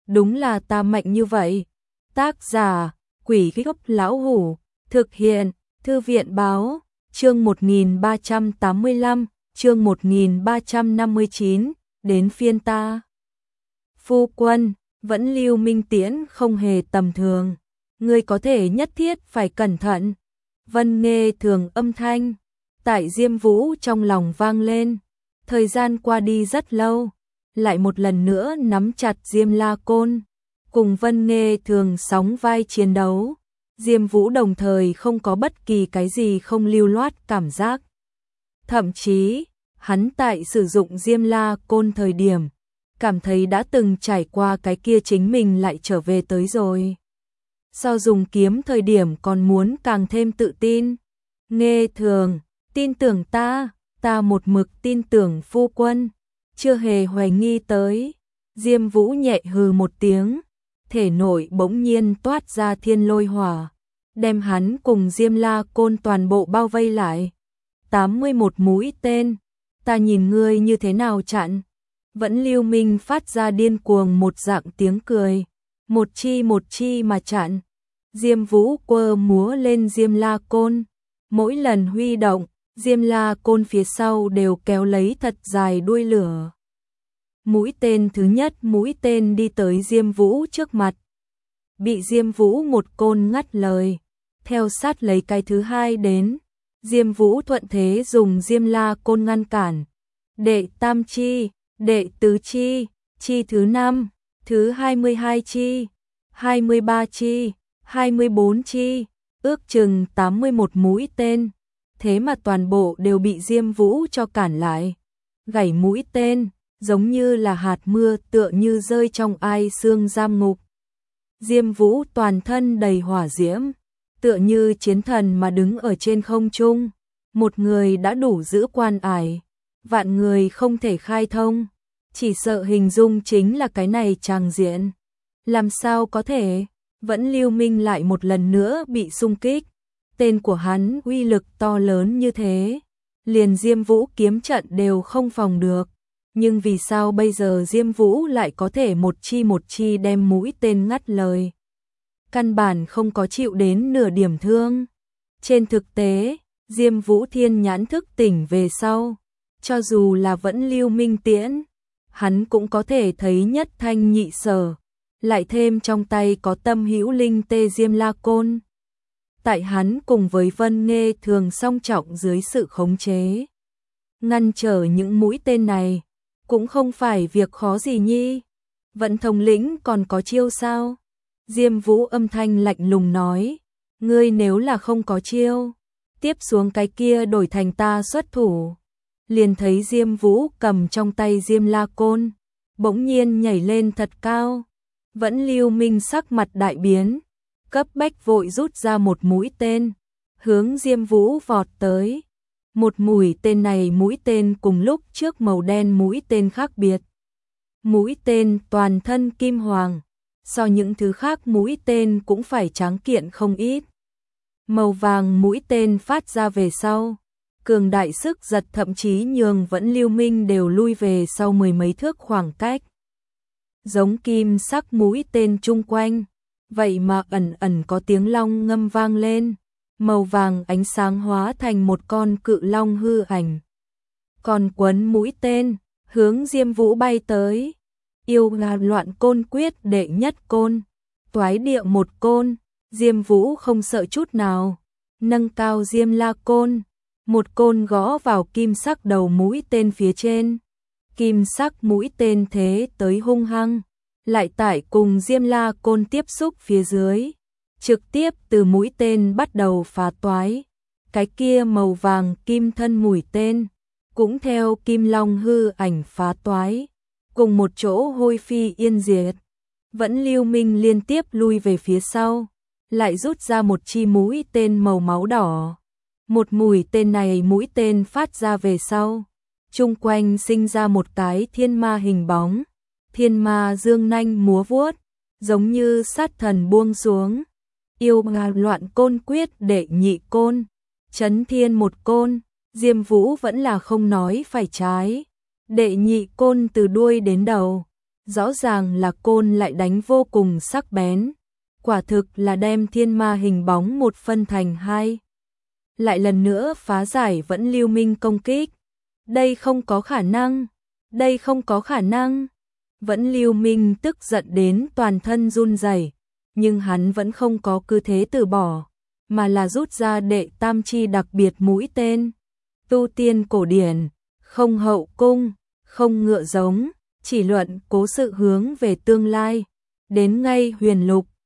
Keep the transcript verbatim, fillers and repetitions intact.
đúng là ta mạnh như vậy. Tác giả, Quỷ Gốc Lão Hủ, thực hiện, Thư viện báo, chương một nghìn ba trăm tám mươi lăm, chương một nghìn ba trăm năm mươi chín, đến phiên ta. Phu quân, Vẫn Lưu Minh Tiễn không hề tầm thường, ngươi có thể nhất thiết phải cẩn thận. Vân Nghê Thường âm thanh, tại Diêm Vũ trong lòng vang lên. Thời gian qua đi rất lâu, lại một lần nữa nắm chặt Diêm La Côn, cùng Vân Nghê Thường sóng vai chiến đấu. Diêm Vũ đồng thời không có bất kỳ cái gì không lưu loát cảm giác. Thậm chí, hắn tại sử dụng Diêm La Côn thời điểm, cảm thấy đã từng trải qua cái kia chính mình lại trở về tới rồi. Sau dùng kiếm thời điểm còn muốn càng thêm tự tin. Nghê Thường, tin tưởng ta, ta một mực tin tưởng phu quân, chưa hề hoài nghi tới. Diêm Vũ nhẹ hừ một tiếng, thể nội bỗng nhiên toát ra thiên lôi hỏa, đem hắn cùng Diêm La Côn toàn bộ bao vây lại. tám mươi mốt mũi tên, ta nhìn ngươi như thế nào chặn. Vẫn Lưu Minh phát ra điên cuồng một dạng tiếng cười, một chi một chi mà chặn. Diêm Vũ quơ múa lên Diêm La Côn, mỗi lần huy động, Diêm La Côn phía sau đều kéo lấy thật dài đuôi lửa. Mũi tên thứ nhất mũi tên đi tới Diêm Vũ trước mặt, bị Diêm Vũ một côn ngắt lời, theo sát lấy cái thứ hai đến. Diêm Vũ thuận thế dùng Diêm La Côn ngăn cản. Đệ tam chi, đệ tứ chi, chi thứ năm, thứ hai mươi hai chi, hai mươi ba chi, hai mươi bốn chi, ước chừng tám mươi mốt mũi tên, thế mà toàn bộ đều bị Diêm Vũ cho cản lại. Gảy mũi tên, giống như là hạt mưa tựa như rơi trong ai xương giam ngục. Diêm Vũ toàn thân đầy hỏa diễm, tựa như chiến thần mà đứng ở trên không trung. Một người đã đủ giữ quan ải, vạn người không thể khai thông. Chỉ sợ hình dung chính là cái này tràng diện. Làm sao có thể? Vẫn Lưu Minh lại một lần nữa bị xung kích. Tên của hắn uy lực to lớn như thế, liền Diêm Vũ kiếm trận đều không phòng được. Nhưng vì sao bây giờ Diêm Vũ lại có thể một chi một chi đem mũi tên ngắt lời? Căn bản không có chịu đến nửa điểm thương. Trên thực tế, Diêm Vũ thiên nhãn thức tỉnh về sau, cho dù là Vẫn Lưu Minh Tiễn, hắn cũng có thể thấy nhất thanh nhị sở, lại thêm trong tay có Tâm Hữu Linh Tê Diêm La Côn. Tại hắn cùng với Vân Nghê Thường song trọng dưới sự khống chế, ngăn trở những mũi tên này, cũng không phải việc khó gì nhi. Vẫn thống lĩnh còn có chiêu sao? Diêm Vũ âm thanh lạnh lùng nói, ngươi nếu là không có chiêu, tiếp xuống cái kia đổi thành ta xuất thủ. Liền thấy Diêm Vũ cầm trong tay Diêm La Côn, bỗng nhiên nhảy lên thật cao. Vẫn Lưu Minh sắc mặt đại biến, cấp bách vội rút ra một mũi tên, hướng Diêm Vũ vọt tới. Một mũi tên này mũi tên cùng lúc trước màu đen mũi tên khác biệt. Mũi tên toàn thân kim hoàng, so những thứ khác mũi tên cũng phải tráng kiện không ít. Màu vàng mũi tên phát ra về sau, cường đại sức giật thậm chí nhường Vẫn Lưu Minh đều lui về sau mười mấy thước khoảng cách. Giống kim sắc mũi tên chung quanh, vậy mà ẩn ẩn có tiếng long ngâm vang lên, màu vàng ánh sáng hóa thành một con cự long hư ảnh. Còn quấn mũi tên, hướng Diêm Vũ bay tới. Yêu là loạn côn quyết đệ nhất côn, toái địa một côn. Diêm Vũ không sợ chút nào, nâng cao Diêm La Côn, một côn gõ vào kim sắc đầu mũi tên phía trên. Kim sắc mũi tên thế tới hung hăng, lại tại cùng Diêm La Côn tiếp xúc phía dưới, trực tiếp từ mũi tên bắt đầu phá toái. Cái kia màu vàng kim thân mũi tên cũng theo kim long hư ảnh phá toái, cùng một chỗ hôi phi yên diệt. Vẫn Lưu Minh liên tiếp lui về phía sau, lại rút ra một chi mũi tên màu máu đỏ. Một mũi tên này mũi tên phát ra về sau, chung quanh sinh ra một cái thiên ma hình bóng. Thiên ma dương nanh múa vuốt, giống như sát thần buông xuống. Yêu ngà loạn côn quyết đệ nhị côn, chấn thiên một côn. Diêm Vũ vẫn là không nói phải trái. Đệ nhị côn từ đuôi đến đầu, Rõ ràng là côn lại đánh vô cùng sắc bén, quả thực là đem thiên ma hình bóng một phân thành hai. Lại lần nữa phá giải Vẫn Lưu Minh công kích. Đây không có khả năng, đây không có khả năng. Vẫn Lưu Minh tức giận đến toàn thân run rẩy, nhưng hắn vẫn không có cứ thế từ bỏ, mà là rút ra đệ tam chi đặc biệt mũi tên. Tu tiên cổ điển, không hậu cung, không ngựa giống, chỉ luận cố sự hướng về tương lai. Đến ngay huyền lục,